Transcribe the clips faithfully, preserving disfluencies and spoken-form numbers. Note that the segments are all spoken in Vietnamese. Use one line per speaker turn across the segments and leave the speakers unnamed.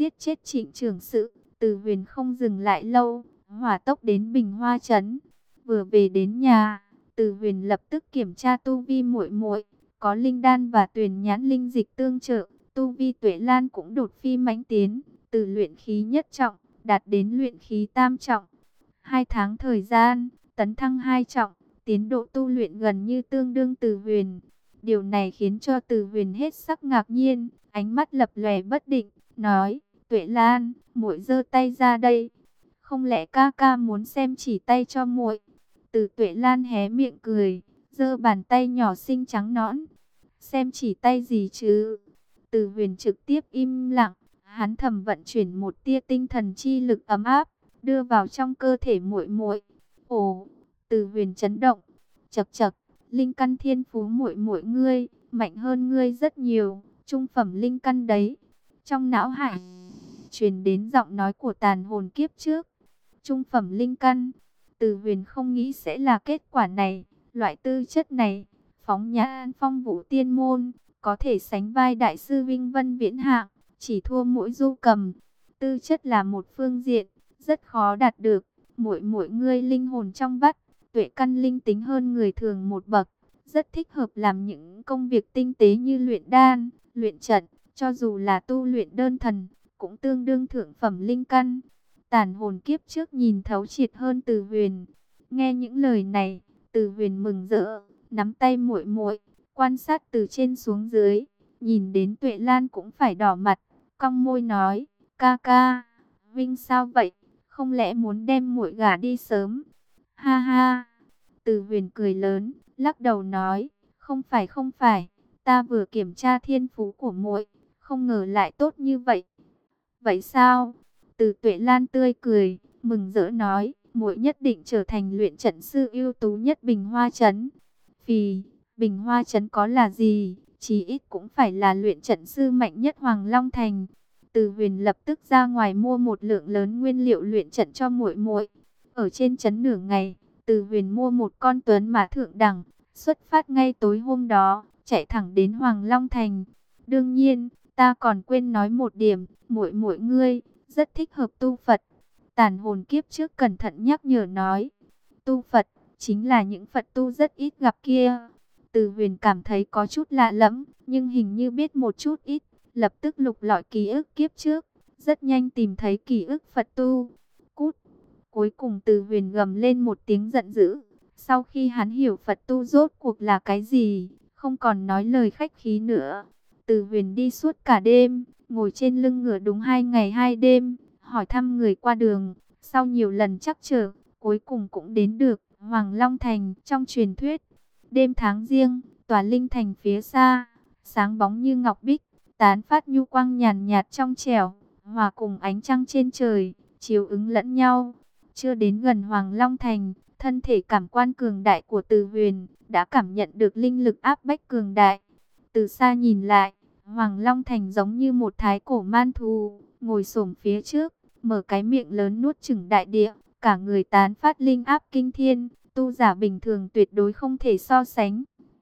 giết chết Trịnh trưởng sự, Từ Huyền không dừng lại lâu, hỏa tốc đến Bình Hoa trấn. Vừa về đến nhà, Từ Huyền lập tức kiểm tra tu vi muội muội, có linh đan và tuyền nhãn linh dịch tương trợ, tu vi Tuệ Lan cũng đột phi mãnh tiến, từ luyện khí nhất trọng đạt đến luyện khí tam trọng. Hai tháng thời gian, tấn thăng hai trọng, tiến độ tu luyện gần như tương đương Từ Huyền. Điều này khiến cho Từ Huyền hết sắc ngạc nhiên, ánh mắt lập lòe bất định, nói: "Tuệ Lan, muội giơ tay ra đây, không lẽ ca ca muốn xem chỉ tay cho muội?" Từ Tuệ Lan hé miệng cười, giơ bàn tay nhỏ xinh trắng nõn. "Xem chỉ tay gì chứ?" Từ Huyền trực tiếp im lặng, hắn thầm vận chuyển một tia tinh thần chi lực ấm áp, đưa vào trong cơ thể muội muội. Ồ, Từ Huyền chấn động, chậc chậc, linh căn thiên phú muội muội ngươi mạnh hơn ngươi rất nhiều, trung phẩm linh căn đấy. Trong não hải truyền đến giọng nói của tàn hồn kiếp trước. Trung phẩm linh căn, Từ Huyền không nghĩ sẽ là kết quả này, loại tư chất này, phóng nhãn phong vũ tiên môn, có thể sánh vai đại sư Vinh Vân Viễn Hạng, chỉ thua mỗi Du Cầm. Tư chất là một phương diện, rất khó đạt được. Muội muội ngươi linh hồn trong vắt, tuệ căn linh tính hơn người thường một bậc, rất thích hợp làm những công việc tinh tế như luyện đan, luyện trận, cho dù là tu luyện đơn thần, cũng tương đương thượng phẩm linh căn. Tàn hồn kiếp trước nhìn thấu triệt hơn Từ Huyền. Nghe những lời này, Từ Huyền mừng rỡ, nắm tay muội muội, quan sát từ trên xuống dưới, nhìn đến Tuệ Lan cũng phải đỏ mặt, cong môi nói: "Ca ca, Vinh sao vậy? Không lẽ muốn đem muội gả đi sớm?" Ha ha. Từ Huyền cười lớn, lắc đầu nói: "Không phải không phải, ta vừa kiểm tra thiên phú của muội, không ngờ lại tốt như vậy." "Vậy sao?" Từ Tuệ Lan tươi cười, mừng rỡ nói: "Muội nhất định trở thành luyện trận sư ưu tú nhất Bình Hoa trấn." "Phì, Bình Hoa trấn có là gì, chí ít cũng phải là luyện trận sư mạnh nhất Hoàng Long thành." Từ Huyền lập tức ra ngoài mua một lượng lớn nguyên liệu luyện trận cho muội muội. Ở trên trấn nửa ngày, Từ Huyền mua một con tuấn mã thượng đẳng, xuất phát ngay tối hôm đó, chạy thẳng đến Hoàng Long thành. "Đương nhiên, ta còn quên nói một điểm, muội muội ngươi rất thích hợp tu Phật." Tàn hồn kiếp trước cẩn thận nhắc nhở nói: "Tu Phật chính là những Phật tu rất ít gặp kia." Từ Huyền cảm thấy có chút lạ lẫm, nhưng hình như biết một chút ít, lập tức lục lọi ký ức kiếp trước, rất nhanh tìm thấy ký ức Phật tu. Cút! Cuối cùng Từ Huyền gầm lên một tiếng giận dữ. Sau khi hắn hiểu Phật tu rốt cuộc là cái gì, không còn nói lời khách khí nữa. Từ Huyền đi suốt cả đêm, ngồi trên lưng ngựa đúng hai ngày hai đêm, hỏi thăm người qua đường. Sau nhiều lần trắc trở, cuối cùng cũng đến được Hoàng Long thành. Trong truyền thuyết, đêm tháng giêng, tòa linh thành phía xa, sáng bóng như ngọc bích, tán phát nhu quang nhàn nhạt trong trẻo, hòa cùng ánh trăng trên trời, chiếu ứng lẫn nhau. Chưa đến gần Hoàng Long thành, thân thể cảm quan cường đại của Từ Huyền đã cảm nhận được linh lực áp bách cường đại. Từ xa nhìn lại, Hoàng Long thành giống như một thái cổ man thú, ngồi xổm phía trước, mở cái miệng lớn nuốt chửng đại địa, cả người tán phát linh áp kinh thiên, tu giả bình thường tuyệt đối không thể so sánh.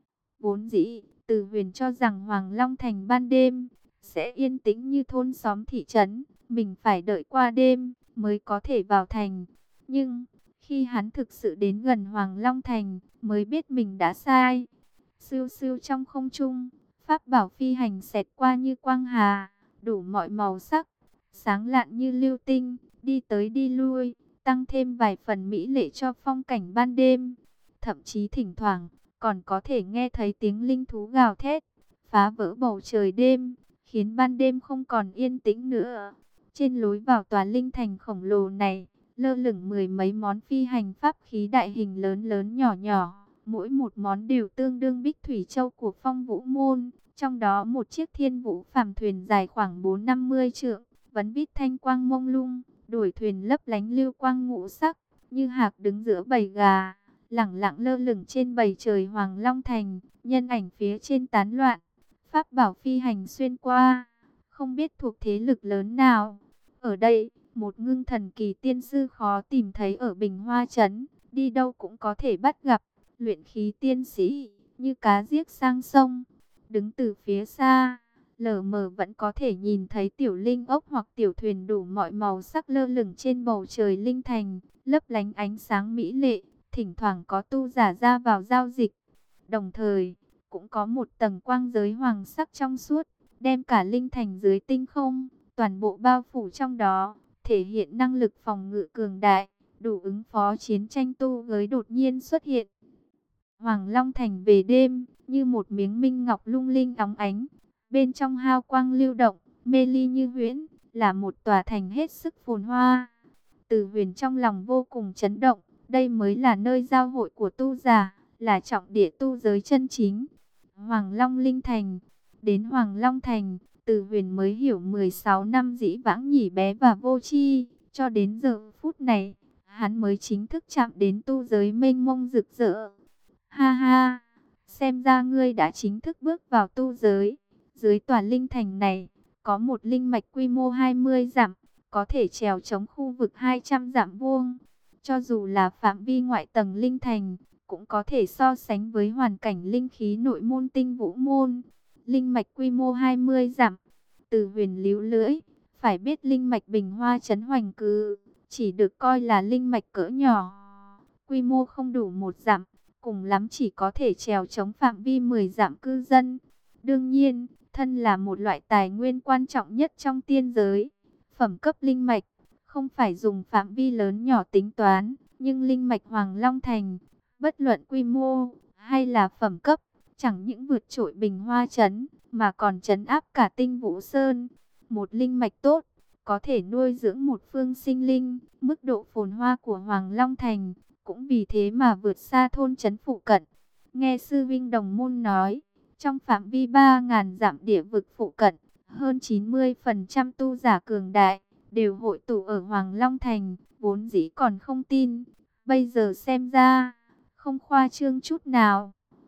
Vốn dĩ, Từ Huyền cho rằng Hoàng Long thành ban đêm sẽ yên tĩnh như thôn xóm thị trấn, mình phải đợi qua đêm mới có thể vào thành. Nhưng khi hắn thực sự đến gần Hoàng Long thành, mới biết mình đã sai. Sưu sưu trong không trung, pháp bảo phi hành xẹt qua như quang hà, đủ mọi màu sắc, sáng lạn như lưu tinh, đi tới đi lui, tăng thêm vài phần mỹ lệ cho phong cảnh ban đêm. Thậm chí thỉnh thoảng còn có thể nghe thấy tiếng linh thú gào thét, phá vỡ bầu trời đêm, khiến ban đêm không còn yên tĩnh nữa. Trên lối vào tòa linh thành khổng lồ này, lơ lửng mười mấy món phi hành pháp khí đại hình lớn lớn nhỏ nhỏ, mỗi một món đều tương đương bích thủy châu của Phong Vũ môn. Trong đó một chiếc thiên vũ phàm thuyền dài khoảng bốn năm mươi trượng, vấn vít thanh quang mông lung, đuổi thuyền lấp lánh lưu quang ngũ sắc, như hạc đứng giữa bầy gà, lẳng lặng lơ lửng trên bầu trời Hoàng Long thành, nhân ảnh phía trên tán loạn, pháp bảo phi hành xuyên qua, không biết thuộc thế lực lớn nào. Ở đây, một ngưng thần kỳ tiên sư khó tìm thấy ở Bình Hoa trấn, đi đâu cũng có thể bắt gặp, luyện khí tiên sĩ, như cá giết sang sông. Đứng từ phía xa, lờ mờ vẫn có thể nhìn thấy tiểu linh ốc hoặc tiểu thuyền đủ mọi màu sắc lơ lửng trên bầu trời linh thành, lấp lánh ánh sáng mỹ lệ, thỉnh thoảng có tu giả ra vào giao dịch. Đồng thời, cũng có một tầng quang giới hoàng sắc trong suốt, đem cả linh thành dưới tinh không, toàn bộ bao phủ trong đó, thể hiện năng lực phòng ngự cường đại, đủ ứng phó chiến tranh tu giới đột nhiên xuất hiện. Hoàng Long Thành về đêm, như một miếng minh ngọc lung linh óng ánh, bên trong hào quang lưu động, mê ly như huyễn, là một tòa thành hết sức phồn hoa. Từ Huyền trong lòng vô cùng chấn động, đây mới là nơi giao hội của tu giả, là trọng địa tu giới chân chính. Hoàng Long Linh Thành, đến Hoàng Long Thành, Từ Huyền mới hiểu mười sáu năm dĩ vãng nhỉ bé và vô tri, cho đến giờ phút này, hắn mới chính thức chạm đến tu giới mênh mông rực rỡ. Ha ha, xem ra ngươi đã chính thức bước vào tu giới. Dưới tòa linh thành này, có một linh mạch quy mô hai mươi dặm, có thể trèo chống khu vực hai trăm dặm vuông. Cho dù là phạm vi ngoại tầng linh thành, cũng có thể so sánh với hoàn cảnh linh khí nội môn tinh vũ môn. Linh mạch quy mô hai mươi dặm, Từ Huyền líu lưỡi, phải biết linh mạch Bình Hoa Trấn Hoành Cư chỉ được coi là linh mạch cỡ nhỏ, quy mô không đủ một dặm, cùng lắm chỉ có thể trèo chống phạm vi mười dặm cư dân. Đương nhiên, thân là một loại tài nguyên quan trọng nhất trong tiên giới, phẩm cấp linh mạch không phải dùng phạm vi lớn nhỏ tính toán, nhưng linh mạch Hoàng Long Thành, bất luận quy mô hay là phẩm cấp, chẳng những vượt trội Bình Hoa Trấn, mà còn trấn áp cả Tinh Vũ Sơn. Một linh mạch tốt, có thể nuôi dưỡng một phương sinh linh, mức độ phồn hoa của Hoàng Long Thành cũng vì thế mà vượt xa thôn trấn phụ cận. Nghe sư vinh đồng môn nói, trong phạm vi ba nghìn dặm địa vực phụ cận, hơn chín mươi phần trăm tu giả cường đại đều hội tụ ở Hoàng Long Thành, vốn dĩ còn không tin, bây giờ xem ra không khoa trương chút nào.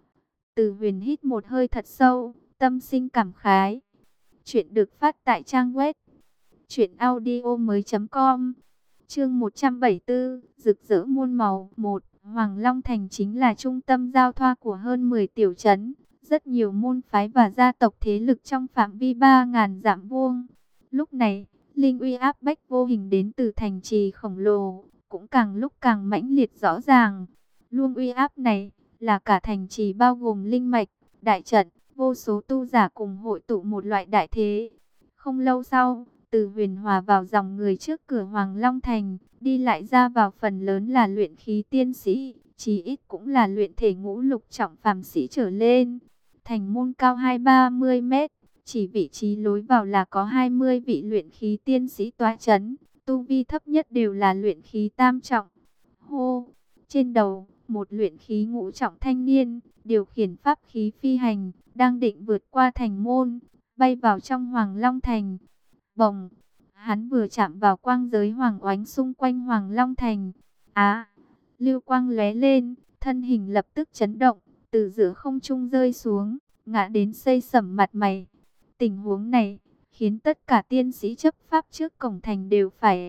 Từ Huyền hít một hơi thật sâu, tâm sinh cảm khái. Chuyện được phát tại trang web truyện audio mới.com. Chương một trăm bảy mươi tư, rực rỡ muôn màu. Một, Hoàng Long Thành chính là trung tâm giao thoa của hơn mười tiểu trấn, rất nhiều môn phái và gia tộc thế lực trong phạm vi ba nghìn dặm vuông. Lúc này, linh uy áp bách vô hình đến từ thành trì khổng lồ, cũng càng lúc càng mãnh liệt rõ ràng. Luồng uy áp này là cả thành trì bao gồm linh mạch, đại trận, vô số tu giả cùng hội tụ một loại đại thế. Không lâu sau, Từ Huyền hòa vào dòng người trước cửa Hoàng Long Thành, đi lại ra vào phần lớn là luyện khí tiên sĩ, chí ít cũng là luyện thể ngũ lục trọng phàm sĩ trở lên. Thành môn cao hai ba mươi mét, chỉ vị trí lối vào là có hai mươi vị luyện khí tiên sĩ tọa chấn, tu vi thấp nhất đều là luyện khí tam trọng. Hô, trên đầu, một luyện khí ngũ trọng thanh niên, điều khiển pháp khí phi hành, đang định vượt qua thành môn, bay vào trong Hoàng Long Thành. Bồng, hắn vừa chạm vào quang giới hoàng oánh xung quanh Hoàng Long Thành. Á, lưu quang lóe lên, thân hình lập tức chấn động, từ giữa không trung rơi xuống, ngã đến xây sẩm mặt mày. Tình huống này khiến tất cả tiên sĩ chấp pháp trước cổng thành đều phải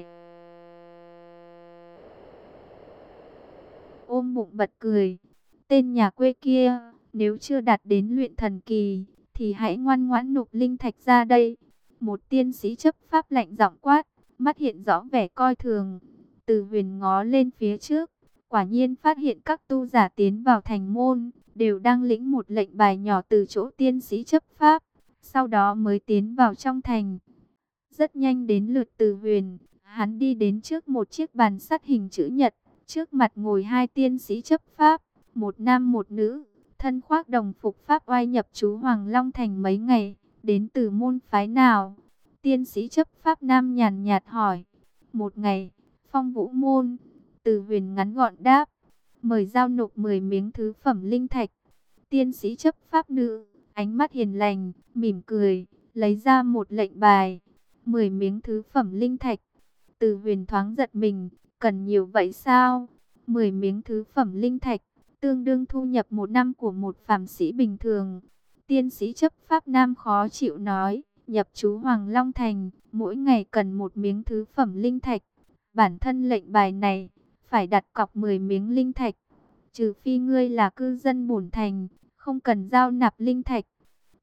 ôm bụng bật cười. Tên nhà quê kia, nếu chưa đạt đến luyện thần kỳ, thì hãy ngoan ngoãn nộp linh thạch ra đây. Một tiên sĩ chấp pháp lạnh giọng quát, mắt hiện rõ vẻ coi thường. Từ Huyền ngó lên phía trước, quả nhiên phát hiện các tu giả tiến vào thành môn, đều đang lĩnh một lệnh bài nhỏ từ chỗ tiên sĩ chấp pháp, sau đó mới tiến vào trong thành. Rất nhanh đến lượt Từ Huyền, hắn đi đến trước một chiếc bàn sắt hình chữ nhật, trước mặt ngồi hai tiên sĩ chấp pháp, một nam một nữ, thân khoác đồng phục pháp oai nhập trú Hoàng Long Thành mấy ngày, đến từ môn phái nào? Tiên sĩ chấp pháp nam nhàn nhạt hỏi. Một ngày, Phong Vũ môn. Từ Huyền ngắn gọn đáp, mời giao nộp mười miếng thứ phẩm linh thạch. Tiên sĩ chấp pháp nữ, ánh mắt hiền lành, mỉm cười, lấy ra một lệnh bài, mười miếng thứ phẩm linh thạch. Từ Huyền thoáng giật mình, cần nhiều vậy sao? mười miếng thứ phẩm linh thạch, tương đương thu nhập một năm của một phàm sĩ bình thường. Tiên sĩ chấp pháp nam khó chịu nói, nhập trú Hoàng Long Thành, mỗi ngày cần một miếng thứ phẩm linh thạch. Bản thân lệnh bài này, phải đặt cọc mười miếng linh thạch. Trừ phi ngươi là cư dân bổn thành, không cần giao nạp linh thạch.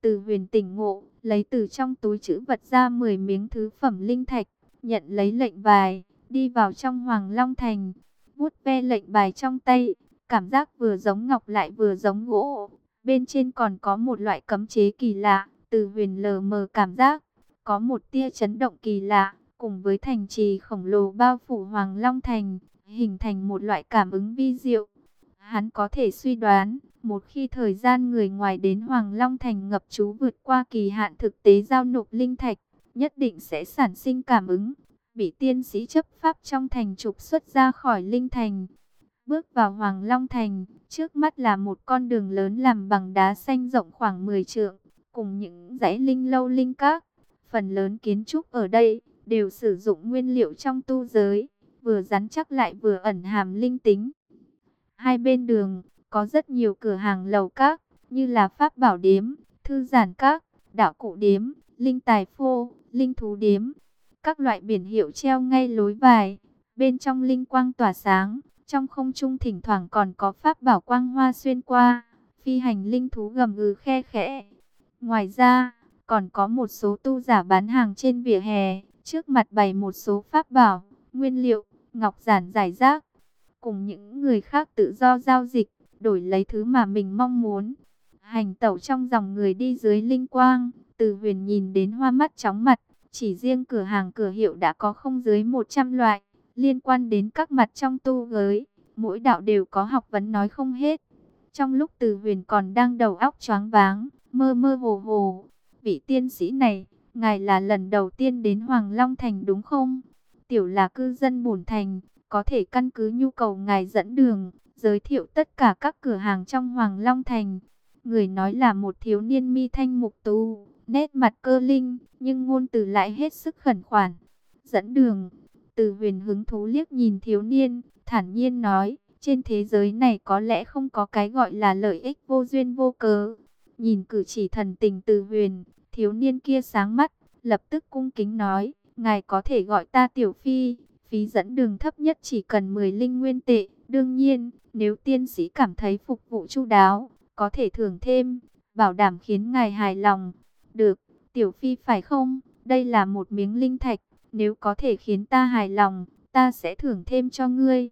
Từ Huyền tỉnh ngộ, lấy từ trong túi trữ vật ra mười miếng thứ phẩm linh thạch, nhận lấy lệnh bài, đi vào trong Hoàng Long Thành, vuốt ve lệnh bài trong tay, cảm giác vừa giống ngọc lại vừa giống gỗ. Bên trên còn có một loại cấm chế kỳ lạ, Từ Huyền lờ mờ cảm giác có một tia chấn động kỳ lạ, cùng với thành trì khổng lồ bao phủ Hoàng Long Thành, hình thành một loại cảm ứng vi diệu. Hắn có thể suy đoán, một khi thời gian người ngoài đến Hoàng Long Thành ngập trú vượt qua kỳ hạn thực tế giao nộp linh thạch, nhất định sẽ sản sinh cảm ứng, bị tiên sĩ chấp pháp trong thành trục xuất ra khỏi linh thành. Bước vào Hoàng Long Thành, trước mắt là một con đường lớn làm bằng đá xanh rộng khoảng mười trượng, cùng những dãy linh lâu linh các. Phần lớn kiến trúc ở đây đều sử dụng nguyên liệu trong tu giới, vừa rắn chắc lại vừa ẩn hàm linh tính. Hai bên đường có rất nhiều cửa hàng lầu các, như là Pháp Bảo Điếm, Thư Giản Các, Đạo Cụ Điếm, Linh Tài Phô, Linh Thú Điếm. Các loại biển hiệu treo ngay lối vào, bên trong linh quang tỏa sáng, trong không trung thỉnh thoảng còn có pháp bảo quang hoa xuyên qua, phi hành linh thú gầm gừ khe khẽ. Ngoài ra, còn có một số tu giả bán hàng trên vỉa hè, trước mặt bày một số pháp bảo, nguyên liệu, ngọc giản rải rác, cùng những người khác tự do giao dịch, đổi lấy thứ mà mình mong muốn. Hành tẩu trong dòng người đi dưới linh quang, Từ Huyền nhìn đến hoa mắt chóng mặt, chỉ riêng cửa hàng cửa hiệu đã có không dưới một trăm loại, liên quan đến các mặt trong tu giới, mỗi đạo đều có học vấn nói không hết. Trong lúc Từ Huyền còn đang đầu óc choáng váng, mơ mơ hồ hồ, vị tiên sĩ này, ngài là lần đầu tiên đến Hoàng Long Thành đúng không? Tiểu là cư dân bổn thành, có thể căn cứ nhu cầu ngài dẫn đường, giới thiệu tất cả các cửa hàng trong Hoàng Long Thành. Người nói là một thiếu niên mi thanh mục tú, nét mặt cơ linh, nhưng ngôn từ lại hết sức khẩn khoản. Dẫn đường. Từ Huyền hứng thú liếc nhìn thiếu niên, thản nhiên nói, trên thế giới này có lẽ không có cái gọi là lợi ích vô duyên vô cớ. Nhìn cử chỉ thần tình Từ Huyền, thiếu niên kia sáng mắt, lập tức cung kính nói, ngài có thể gọi ta Tiểu Phi, phí dẫn đường thấp nhất chỉ cần mười linh nguyên tệ. Đương nhiên, nếu tiên sĩ cảm thấy phục vụ chu đáo, có thể thưởng thêm, bảo đảm khiến ngài hài lòng. Được, Tiểu Phi phải không? Đây là một miếng linh thạch, nếu có thể khiến ta hài lòng, ta sẽ thưởng thêm cho ngươi.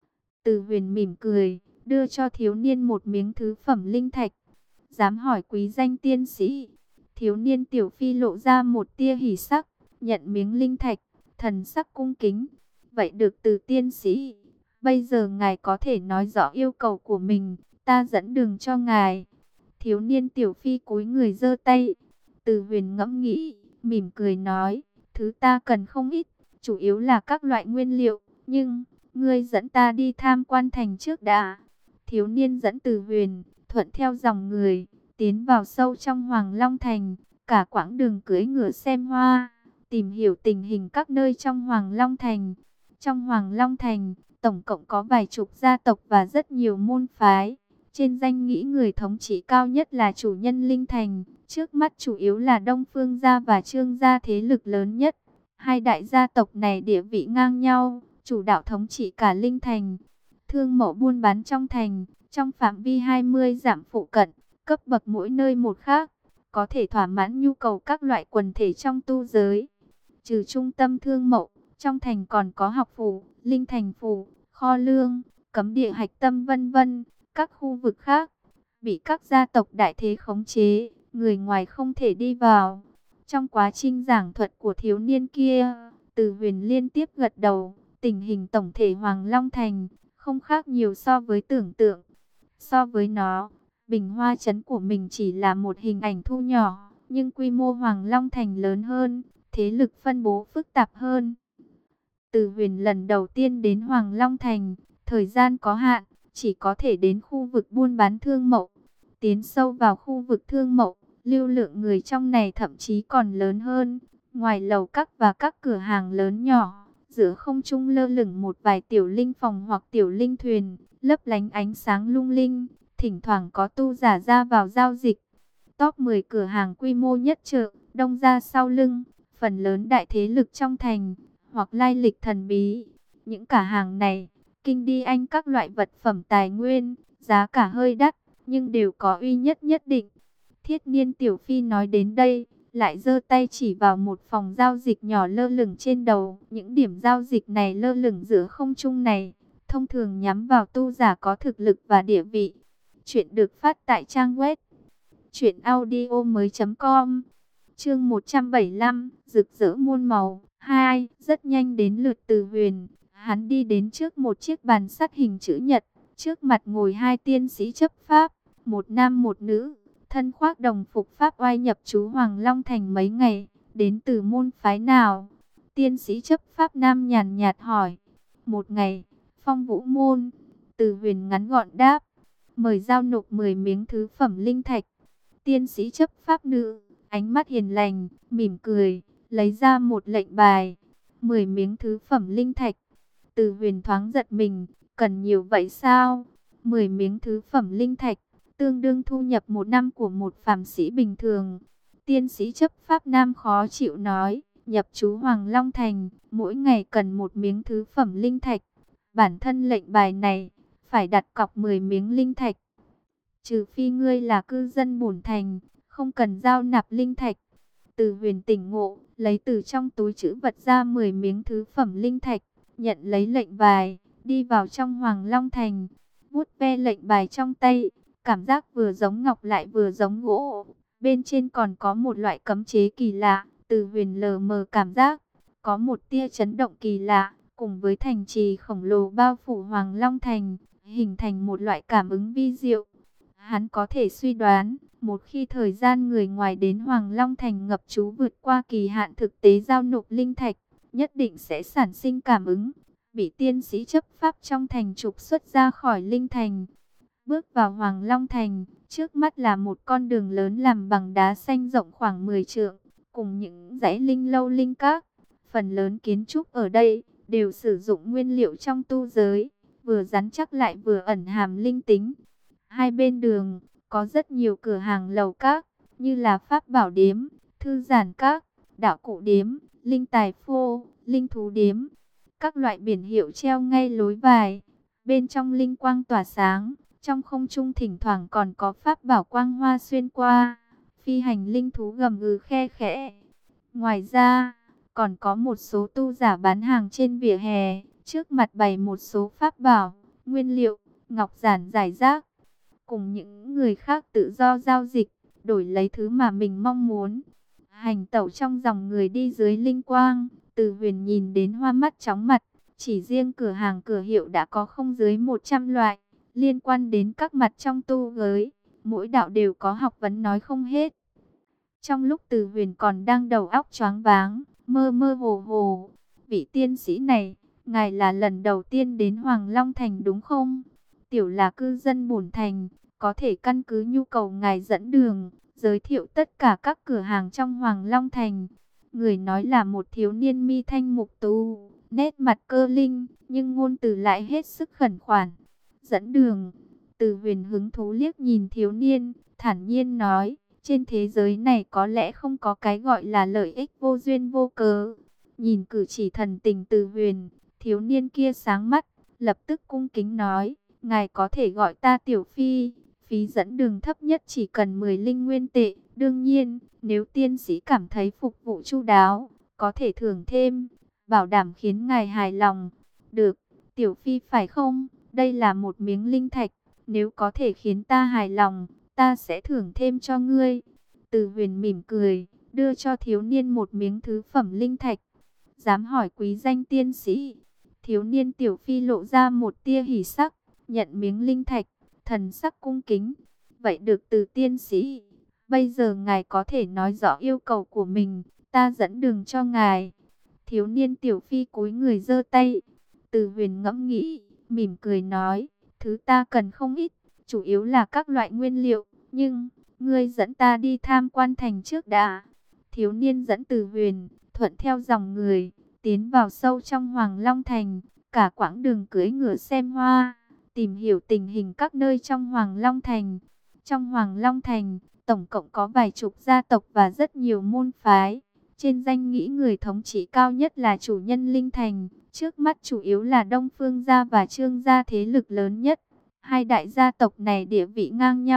Từ Huyền mỉm cười, đưa cho thiếu niên một miếng thứ phẩm linh thạch. Dám hỏi quý danh tiên sĩ? Thiếu niên Tiểu Phi lộ ra một tia hỉ sắc, nhận miếng linh thạch, thần sắc cung kính. Vậy được Từ tiên sĩ, bây giờ ngài có thể nói rõ yêu cầu của mình, ta dẫn đường cho ngài. Thiếu niên Tiểu Phi cúi người giơ tay. Từ Huyền ngẫm nghĩ, mỉm cười nói, thứ ta cần không ít, chủ yếu là các loại nguyên liệu, nhưng ngươi dẫn ta đi tham quan thành trước đã. Thiếu niên dẫn Từ Huyền thuận theo dòng người, tiến vào sâu trong Hoàng Long Thành, cả quãng đường cưỡi ngựa xem hoa, tìm hiểu tình hình các nơi trong Hoàng Long Thành. Trong Hoàng Long Thành, tổng cộng có vài chục gia tộc và rất nhiều môn phái. Trên danh nghĩa người thống trị cao nhất là chủ nhân Linh Thành, trước mắt chủ yếu là Đông Phương gia và Trương gia thế lực lớn nhất. Hai đại gia tộc này địa vị ngang nhau, chủ đạo thống trị cả Linh Thành. Thương mậu buôn bán trong thành, trong phạm vi hai mươi dặm phụ cận, cấp bậc mỗi nơi một khác, có thể thỏa mãn nhu cầu các loại quần thể trong tu giới. Trừ trung tâm thương mậu, trong thành còn có học phủ, Linh Thành phủ, kho lương, cấm địa hạch tâm vân vân. Các khu vực khác bị các gia tộc đại thế khống chế, người ngoài không thể đi vào. Trong quá trình giảng thuật của thiếu niên kia, Từ Huyền liên tiếp gật đầu, tình hình tổng thể Hoàng Long Thành không khác nhiều so với tưởng tượng. So với nó, Bình Hoa trấn của mình chỉ là một hình ảnh thu nhỏ, nhưng quy mô Hoàng Long Thành lớn hơn, thế lực phân bố phức tạp hơn. Từ Huyền lần đầu tiên đến Hoàng Long Thành, thời gian có hạn, chỉ có thể đến khu vực buôn bán thương mậu. Tiến sâu vào khu vực thương mậu, lưu lượng người trong này thậm chí còn lớn hơn. Ngoài lầu các và các cửa hàng lớn nhỏ, giữa không trung lơ lửng một vài tiểu linh phòng hoặc tiểu linh thuyền, lấp lánh ánh sáng lung linh, thỉnh thoảng có tu giả ra vào giao dịch. Top mười cửa hàng quy mô nhất chợ, đông ra sau lưng, phần lớn đại thế lực trong thành, hoặc lai lịch thần bí. Những cả hàng này kinh đi anh các loại vật phẩm tài nguyên, giá cả hơi đắt, nhưng đều có uy nhất nhất định. Thiết Niên Tiểu Phi nói đến đây, lại giơ tay chỉ vào một phòng giao dịch nhỏ lơ lửng trên đầu. Những điểm giao dịch này lơ lửng giữa không trung này, thông thường nhắm vào tu giả có thực lực và địa vị. Chuyện được phát tại trang web truyện audio mới chấm com. Chương một trăm bảy mươi lăm, rực rỡ muôn màu. Hai, rất nhanh đến lượt Từ Huyền. Hắn đi đến trước một chiếc bàn sắt hình chữ nhật, trước mặt ngồi hai tiên sĩ chấp pháp, một nam một nữ, thân khoác đồng phục pháp oai nhập trú Hoàng Long Thành mấy ngày, đến từ môn phái nào? Tiên sĩ chấp pháp nam nhàn nhạt hỏi. Một ngày, Phong Vũ môn. Từ Huyền ngắn gọn đáp. Mời giao nộp mười miếng thứ phẩm linh thạch. Tiên sĩ chấp pháp nữ, ánh mắt hiền lành, mỉm cười, lấy ra một lệnh bài. Mười miếng thứ phẩm linh thạch. Từ Huyền thoáng giật mình, cần nhiều vậy sao? Mười miếng thứ phẩm linh thạch, tương đương thu nhập một năm của một phàm sĩ bình thường. Tiên sĩ chấp pháp nam khó chịu nói, nhập trú Hoàng Long Thành, mỗi ngày cần một miếng thứ phẩm linh thạch. Bản thân lệnh bài này, phải đặt cọc mười miếng linh thạch. Trừ phi ngươi là cư dân bổn thành, không cần giao nạp linh thạch. Từ Huyền tỉnh ngộ, lấy từ trong túi trữ vật ra mười miếng thứ phẩm linh thạch, nhận lấy lệnh bài, đi vào trong Hoàng Long Thành, vuốt ve lệnh bài trong tay, cảm giác vừa giống ngọc lại vừa giống gỗ. Bên trên còn có một loại cấm chế kỳ lạ. Từ Huyền lờ mờ cảm giác có một tia chấn động kỳ lạ, cùng với thành trì khổng lồ bao phủ Hoàng Long Thành, hình thành một loại cảm ứng vi diệu. Hắn có thể suy đoán, một khi thời gian người ngoài đến Hoàng Long Thành ngập trú vượt qua kỳ hạn thực tế giao nộp linh thạch, nhất định sẽ sản sinh cảm ứng, bị tiên sĩ chấp pháp trong thành trục xuất ra khỏi linh thành. Bước vào Hoàng Long Thành, trước mắt là một con đường lớn làm bằng đá xanh rộng khoảng mười trượng, cùng những dãy linh lâu linh các. Phần lớn kiến trúc ở đây đều sử dụng nguyên liệu trong tu giới, vừa rắn chắc lại vừa ẩn hàm linh tính. Hai bên đường có rất nhiều cửa hàng lầu các, như là Pháp Bảo Điếm, Thư Giản Các, Đạo Cụ Điếm, Linh Tài Phô, Linh Thú Điếm. Các loại biển hiệu treo ngay lối vào, bên trong linh quang tỏa sáng, trong không trung thỉnh thoảng còn có pháp bảo quang hoa xuyên qua, phi hành linh thú gầm gừ khe khẽ. Ngoài ra, còn có một số tu giả bán hàng trên vỉa hè, trước mặt bày một số pháp bảo, nguyên liệu, ngọc giản rải rác, cùng những người khác tự do giao dịch, đổi lấy thứ mà mình mong muốn. Hành tẩu trong dòng người đi dưới linh quang, Từ Huyền nhìn đến hoa mắt chóng mặt, chỉ riêng cửa hàng cửa hiệu đã có không dưới một trăm loại, liên quan đến các mặt trong tu giới, mỗi đạo đều có học vấn nói không hết. Trong lúc Từ Huyền còn đang đầu óc choáng váng, mơ mơ hồ hồ, vị tiên sĩ này, ngài là lần đầu tiên đến Hoàng Long Thành đúng không? Tiểu là cư dân bổn thành, có thể căn cứ nhu cầu ngài dẫn đường, giới thiệu tất cả các cửa hàng trong Hoàng Long Thành. Người nói là một thiếu niên mi thanh mục tú, nét mặt cơ linh, nhưng ngôn từ lại hết sức khẩn khoản. Dẫn đường. Từ Huyền hứng thú liếc nhìn thiếu niên, thản nhiên nói, trên thế giới này có lẽ không có cái gọi là lợi ích vô duyên vô cớ. Nhìn cử chỉ thần tình Từ Huyền, thiếu niên kia sáng mắt, lập tức cung kính nói, ngài có thể gọi ta Tiểu Phi, phí dẫn đường thấp nhất chỉ cần mười linh nguyên tệ. Đương nhiên, nếu tiên sĩ cảm thấy phục vụ chu đáo, có thể thưởng thêm, bảo đảm khiến ngài hài lòng. Được, Tiểu Phi phải không? Đây là một miếng linh thạch, nếu có thể khiến ta hài lòng, ta sẽ thưởng thêm cho ngươi. Từ Huyền mỉm cười, đưa cho thiếu niên một miếng thứ phẩm linh thạch. Dám hỏi quý danh tiên sĩ? Thiếu niên Tiểu Phi lộ ra một tia hỉ sắc, nhận miếng linh thạch, thần sắc cung kính. Vậy được từ tiên sĩ, bây giờ ngài có thể nói rõ yêu cầu của mình, ta dẫn đường cho ngài. Thiếu niên Tiểu Phi cúi người giơ tay. Từ Huyền ngẫm nghĩ, mỉm cười nói, thứ ta cần không ít, chủ yếu là các loại nguyên liệu, nhưng ngươi dẫn ta đi tham quan thành trước đã. Thiếu niên dẫn Từ Huyền thuận theo dòng người, tiến vào sâu trong Hoàng Long Thành, cả quãng đường cưỡi ngựa xem hoa, tìm hiểu tình hình các nơi trong Hoàng Long Thành. Trong Hoàng Long Thành, tổng cộng có vài chục gia tộc và rất nhiều môn phái. Trên danh nghĩa người thống trị cao nhất là chủ nhân Linh Thành, trước mắt chủ yếu là Đông Phương gia và Trương gia thế lực lớn nhất. Hai đại gia tộc này địa vị ngang nhau,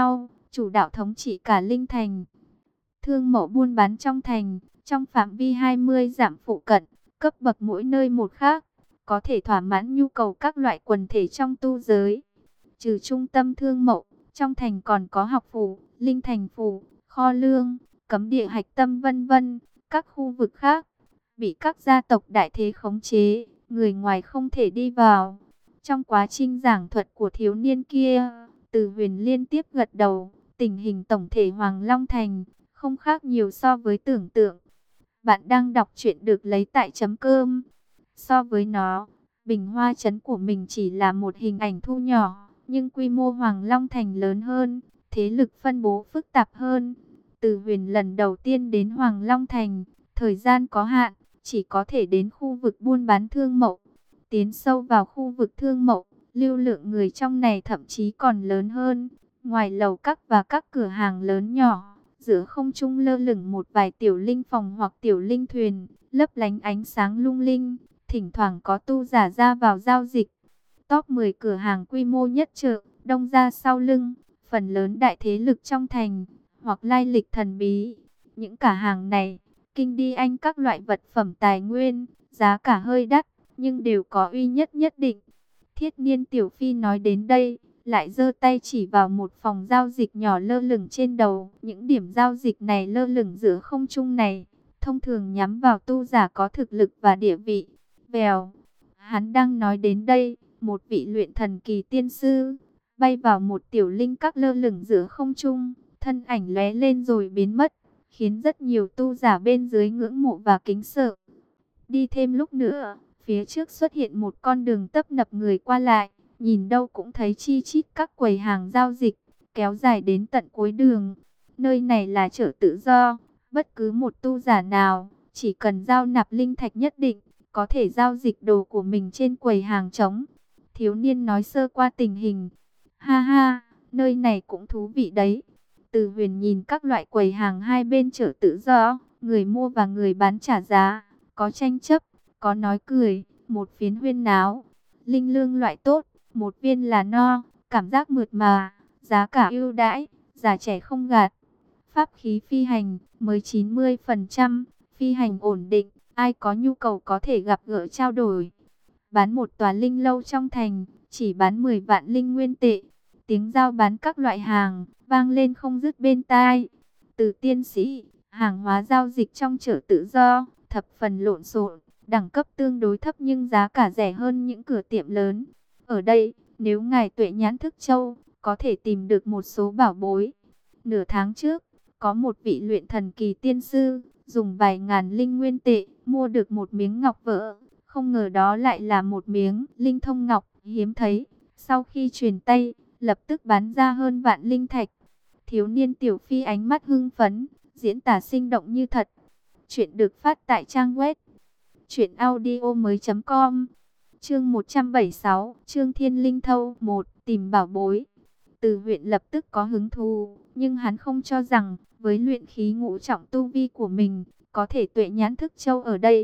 chủ đạo thống trị cả Linh Thành. Thương mẫu buôn bán trong thành, trong phạm vi hai mươi dặm phụ cận, cấp bậc mỗi nơi một khác, có thể thỏa mãn nhu cầu các loại quần thể trong tu giới. Trừ trung tâm thương mậu, trong thành còn có học phủ, linh thành phủ, kho lương, cấm địa hạch tâm vân vân. Các khu vực khác bị các gia tộc đại thế khống chế, người ngoài không thể đi vào. Trong quá trình giảng thuật của thiếu niên kia, Từ Huyền liên tiếp gật đầu, tình hình tổng thể Hoàng Long Thành không khác nhiều so với tưởng tượng. Bạn đang đọc truyện được lấy tại chấm cơm. So với nó, Bình Hoa trấn của mình chỉ là một hình ảnh thu nhỏ, nhưng quy mô Hoàng Long Thành lớn hơn, thế lực phân bố phức tạp hơn. Từ Huyền lần đầu tiên đến Hoàng Long Thành, thời gian có hạn, chỉ có thể đến khu vực buôn bán thương mậu. Tiến sâu vào khu vực thương mậu, lưu lượng người trong này thậm chí còn lớn hơn. Ngoài lầu các và các cửa hàng lớn nhỏ, giữa không trung lơ lửng một vài tiểu linh phòng hoặc tiểu linh thuyền, lấp lánh ánh sáng lung linh, thỉnh thoảng có tu giả ra vào giao dịch. Top mười cửa hàng quy mô nhất chợ, đông ra sau lưng, phần lớn đại thế lực trong thành, hoặc lai lịch thần bí. Những cả hàng này, kinh đi anh các loại vật phẩm tài nguyên, giá cả hơi đắt, nhưng đều có uy nhất nhất định. Thiết Niên Tiểu Phi nói đến đây, lại giơ tay chỉ vào một phòng giao dịch nhỏ lơ lửng trên đầu. Những điểm giao dịch này lơ lửng giữa không trung này, thông thường nhắm vào tu giả có thực lực và địa vị. Vèo, hắn đang nói đến đây, một vị luyện thần kỳ tiên sư bay vào một tiểu linh các lơ lửng giữa không trung, thân ảnh lóe lên rồi biến mất, khiến rất nhiều tu giả bên dưới ngưỡng mộ và kính sợ. Đi thêm lúc nữa, phía trước xuất hiện một con đường tấp nập người qua lại, nhìn đâu cũng thấy chi chít các quầy hàng giao dịch, kéo dài đến tận cuối đường. Nơi này là chợ tự do, bất cứ một tu giả nào, chỉ cần giao nạp linh thạch nhất định, có thể giao dịch đồ của mình trên quầy hàng trống. Thiếu niên nói sơ qua tình hình. Ha ha, nơi này cũng thú vị đấy. Từ Huyền nhìn các loại quầy hàng hai bên chợ tự do, người mua và người bán trả giá, có tranh chấp, có nói cười, một phiến huyên náo. Linh lương loại tốt, một viên là no, cảm giác mượt mà, giá cả ưu đãi, già trẻ không gạt. Pháp khí phi hành, mới chín mươi phần trăm, phi hành ổn định, ai có nhu cầu có thể gặp gỡ trao đổi. Bán một tòa linh lâu trong thành, chỉ bán mười vạn linh nguyên tệ. Tiếng giao bán các loại hàng, vang lên không dứt bên tai. Từ tiên sĩ, hàng hóa giao dịch trong chợ tự do, thập phần lộn xộn, đẳng cấp tương đối thấp nhưng giá cả rẻ hơn những cửa tiệm lớn. Ở đây, nếu ngài tuệ nhãn thức châu, có thể tìm được một số bảo bối. Nửa tháng trước, có một vị luyện thần kỳ tiên sư, dùng vài ngàn linh nguyên tệ, mua được một miếng ngọc vỡ. Không ngờ đó lại là một miếng linh thông ngọc, hiếm thấy. Sau khi truyền tay, lập tức bán ra hơn vạn linh thạch. Thiếu niên Tiểu Phi ánh mắt hưng phấn, diễn tả sinh động như thật. Chuyện được phát tại trang web truyện audio mới chấm com. Chương một trăm bảy mươi sáu, Chương Thiên Linh Thâu một, tìm bảo bối. Từ Huyện lập tức có hứng thú, nhưng hắn không cho rằng với luyện khí ngũ trọng tu vi của mình, có thể tuệ nhãn thức châu ở đây.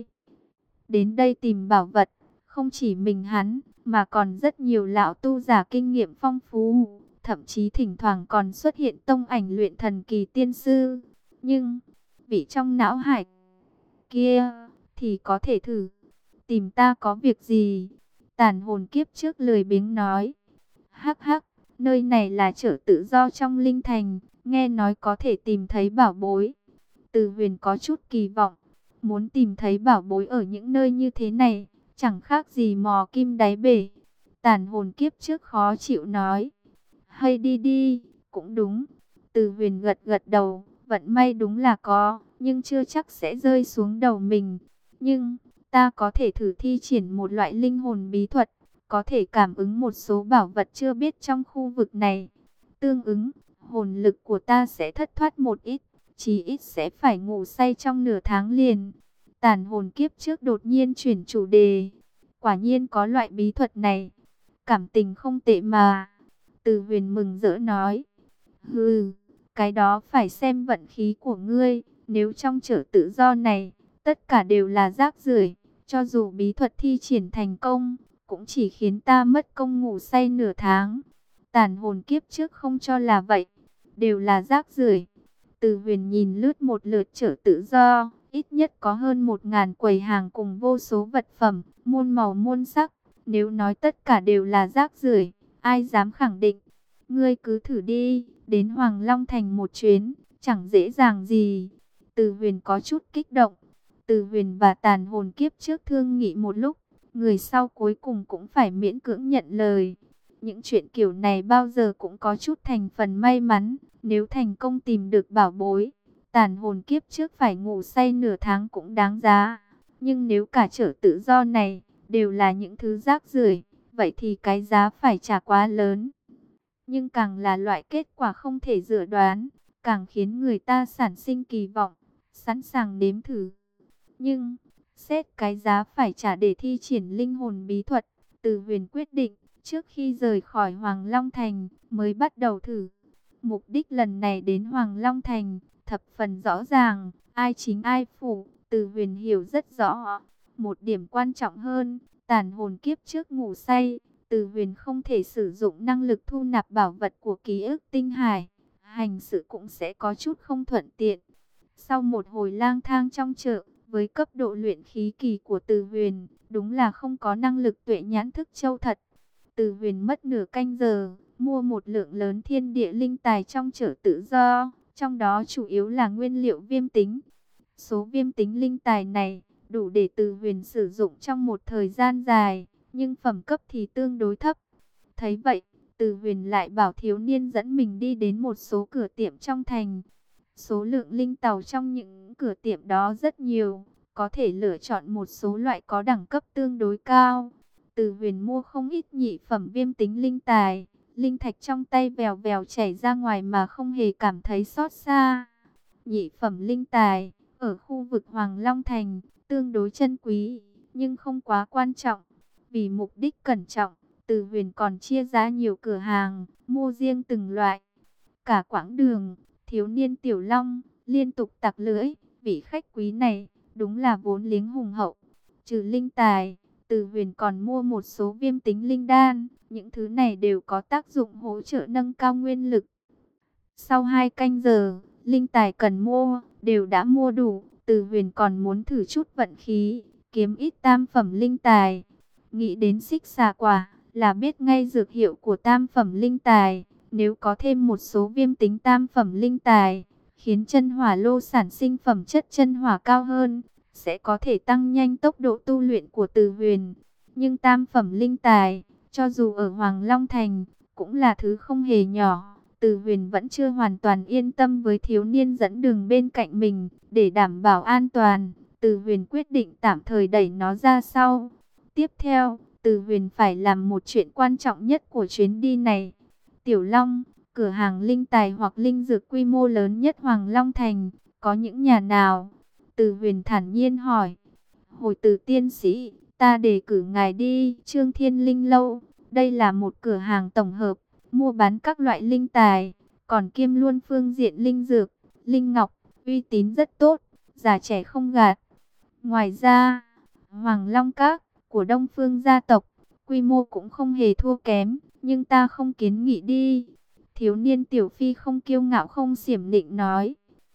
Đến đây tìm bảo vật, không chỉ mình hắn, mà còn rất nhiều lão tu giả kinh nghiệm phong phú, thậm chí thỉnh thoảng còn xuất hiện tông ảnh luyện thần kỳ tiên sư. Nhưng, vị trong não hải kia, thì có thể thử. Tìm ta có việc gì? Tàn hồn kiếp trước lười biếng nói. Hắc hắc, nơi này là chợ tự do trong Linh Thành, nghe nói có thể tìm thấy bảo bối. Từ Huyền có chút kỳ vọng, muốn tìm thấy bảo bối ở những nơi như thế này, chẳng khác gì mò kim đáy bể. Tàn hồn kiếp trước khó chịu nói. Hay đi đi, cũng đúng. Từ Huyền gật gật đầu, vận may đúng là có, nhưng chưa chắc sẽ rơi xuống đầu mình. Nhưng, ta có thể thử thi triển một loại linh hồn bí thuật, có thể cảm ứng một số bảo vật chưa biết trong khu vực này. Tương ứng, hồn lực của ta sẽ thất thoát một ít, chí ít sẽ phải ngủ say trong nửa tháng liền. Tàn hồn kiếp trước đột nhiên chuyển chủ đề. Quả nhiên có loại bí thuật này. Cảm tình không tệ mà. Từ Huyền mừng rỡ nói. Hừ, cái đó phải xem vận khí của ngươi. Nếu trong chợ tự do này, tất cả đều là rác rưởi, cho dù bí thuật thi triển thành công, cũng chỉ khiến ta mất công ngủ say nửa tháng. Tàn hồn kiếp trước không cho là vậy. đều là rác rưởi. Từ Huyền nhìn lướt một lượt chợ tự do, ít nhất có hơn một ngàn quầy hàng cùng vô số vật phẩm, muôn màu muôn sắc. Nếu nói tất cả đều là rác rưởi, ai dám khẳng định. Ngươi cứ thử đi, đến Hoàng Long Thành một chuyến, chẳng dễ dàng gì. Từ Huyền có chút kích động. Từ Huyền và tàn hồn kiếp trước thương nghị một lúc, người sau cuối cùng cũng phải miễn cưỡng nhận lời. Những chuyện kiểu này bao giờ cũng có chút thành phần may mắn. Nếu thành công tìm được bảo bối, tàn hồn kiếp trước phải ngủ say nửa tháng cũng đáng giá. Nhưng nếu cả chợ tự do này đều là những thứ rác rưởi, vậy thì cái giá phải trả quá lớn. Nhưng càng là loại kết quả không thể dự đoán, càng khiến người ta sản sinh kỳ vọng, sẵn sàng nếm thử. Nhưng, xét cái giá phải trả để thi triển linh hồn bí thuật, Từ Huyền quyết định, trước khi rời khỏi Hoàng Long Thành, mới bắt đầu thử. Mục đích lần này đến Hoàng Long Thành, thập phần rõ ràng, ai chính ai phụ, Từ Huyền hiểu rất rõ. Một điểm quan trọng hơn, tàn hồn kiếp trước ngủ say, Từ Huyền không thể sử dụng năng lực thu nạp bảo vật của ký ức tinh hải, hành sự cũng sẽ có chút không thuận tiện. Sau một hồi lang thang trong chợ, với cấp độ luyện khí kỳ của Từ Huyền, đúng là không có năng lực tuệ nhãn thức châu thật. Từ Huyền mất nửa canh giờ, mua một lượng lớn thiên địa linh tài trong chợ tự do, trong đó chủ yếu là nguyên liệu viêm tính. Số viêm tính linh tài này đủ để Từ Huyền sử dụng trong một thời gian dài, nhưng phẩm cấp thì tương đối thấp. Thấy vậy, Từ Huyền lại bảo thiếu niên dẫn mình đi đến một số cửa tiệm trong thành. Số lượng linh tàu trong những cửa tiệm đó rất nhiều, có thể lựa chọn một số loại có đẳng cấp tương đối cao. Từ Huyền mua không ít nhị phẩm viêm tính linh tài, linh thạch trong tay vèo vèo chảy ra ngoài mà không hề cảm thấy xót xa. Nhị phẩm linh tài, ở khu vực Hoàng Long Thành, tương đối chân quý, nhưng không quá quan trọng. Vì mục đích cẩn trọng, Từ Huyền còn chia ra nhiều cửa hàng, mua riêng từng loại. Cả quãng đường, thiếu niên Tiểu Long liên tục tặc lưỡi, vị khách quý này đúng là vốn liếng hùng hậu. Trừ linh tài, Từ Huyền còn mua một số viêm tính linh đan, những thứ này đều có tác dụng hỗ trợ nâng cao nguyên lực. Sau hai canh giờ, linh tài cần mua đều đã mua đủ, Từ Huyền còn muốn thử chút vận khí, kiếm ít tam phẩm linh tài. Nghĩ đến xích xà quả, là biết ngay dược hiệu của tam phẩm linh tài. Nếu có thêm một số viêm tính tam phẩm linh tài, khiến chân hỏa lô sản sinh phẩm chất chân hỏa cao hơn, sẽ có thể tăng nhanh tốc độ tu luyện của Từ Huyền. Nhưng tam phẩm linh tài, cho dù ở Hoàng Long Thành, cũng là thứ không hề nhỏ. Từ Huyền vẫn chưa hoàn toàn yên tâm với thiếu niên dẫn đường bên cạnh mình. Để đảm bảo an toàn, Từ Huyền quyết định tạm thời đẩy nó ra sau. Tiếp theo, Từ Huyền phải làm một chuyện quan trọng nhất của chuyến đi này. Tiểu Long, cửa hàng linh tài hoặc linh dược quy mô lớn nhất Hoàng Long Thành, có những nhà nào? Từ Huyền thản nhiên hỏi. Hồi Từ tiên sĩ, ta đề cử ngài đi Trương Thiên Linh Lâu. Đây là một cửa hàng tổng hợp, mua bán các loại linh tài, còn kiêm luôn phương diện linh dược, linh ngọc, uy tín rất tốt, già trẻ không gạt. Ngoài ra, Hoàng Long Các của Đông Phương gia tộc, quy mô cũng không hề thua kém, nhưng ta không kiến nghị đi. Thiếu niên Tiểu Phi không kiêu ngạo không xiểm nịnh nói.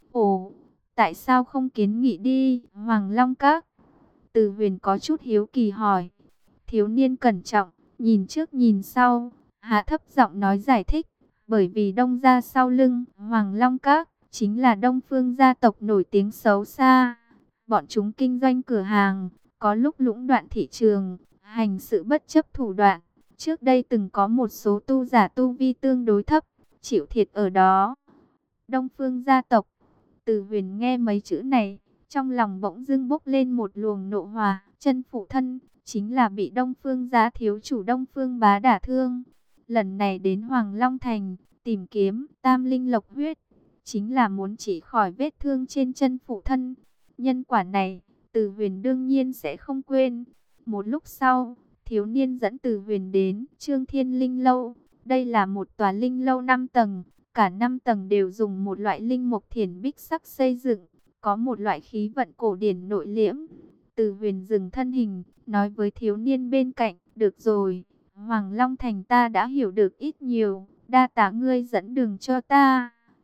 Ồ, tại sao không kiến nghị đi Hoàng Long Các? Từ Huyền có chút hiếu kỳ hỏi. Thiếu niên cẩn trọng, nhìn trước nhìn sau, hạ thấp giọng nói giải thích. Bởi vì Đông gia sau lưng Hoàng Long Các chính là Đông Phương gia tộc nổi tiếng xấu xa. Bọn chúng kinh doanh cửa hàng, có lúc lũng đoạn thị trường, hành sự bất chấp thủ đoạn. Trước đây từng có một số tu giả tu vi tương đối thấp, chịu thiệt ở đó. Đông Phương gia tộc. Từ Huyền nghe mấy chữ này, trong lòng bỗng dưng bốc lên một luồng nộ hỏa. Chân phụ thân, chính là bị Đông Phương gia thiếu chủ Đông Phương bá đả thương. Lần này đến Hoàng Long Thành, tìm kiếm tam linh lộc huyết, chính là muốn chỉ khỏi vết thương trên chân phụ thân. Nhân quả này, Từ Huyền đương nhiên sẽ không quên. Một lúc sau, thiếu niên dẫn Từ Huyền đến Trương Thiên Linh Lâu. Đây là một tòa linh lâu năm tầng, cả năm tầng đều dùng một loại linh mộc thiền bích sắc xây dựng, có một loại khí vận cổ điển nội liễm. Từ Huyền dừng thân hình, nói với thiếu niên bên cạnh, được rồi, Hoàng Long Thành ta đã hiểu được ít nhiều, đa tạ ngươi dẫn đường cho ta.